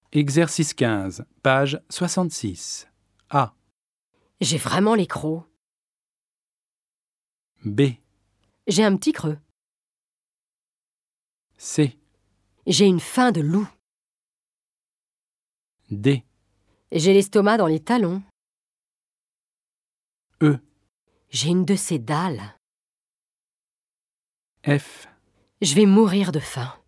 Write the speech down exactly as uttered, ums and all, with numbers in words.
Exercice quinze, page soixante-six. A. J'ai vraiment les crocs. B. J'ai un petit creux. C. J'ai une faim de loup. D. J'ai l'estomac dans les talons. E. J'ai une de ces dalles. F. Je vais mourir de faim.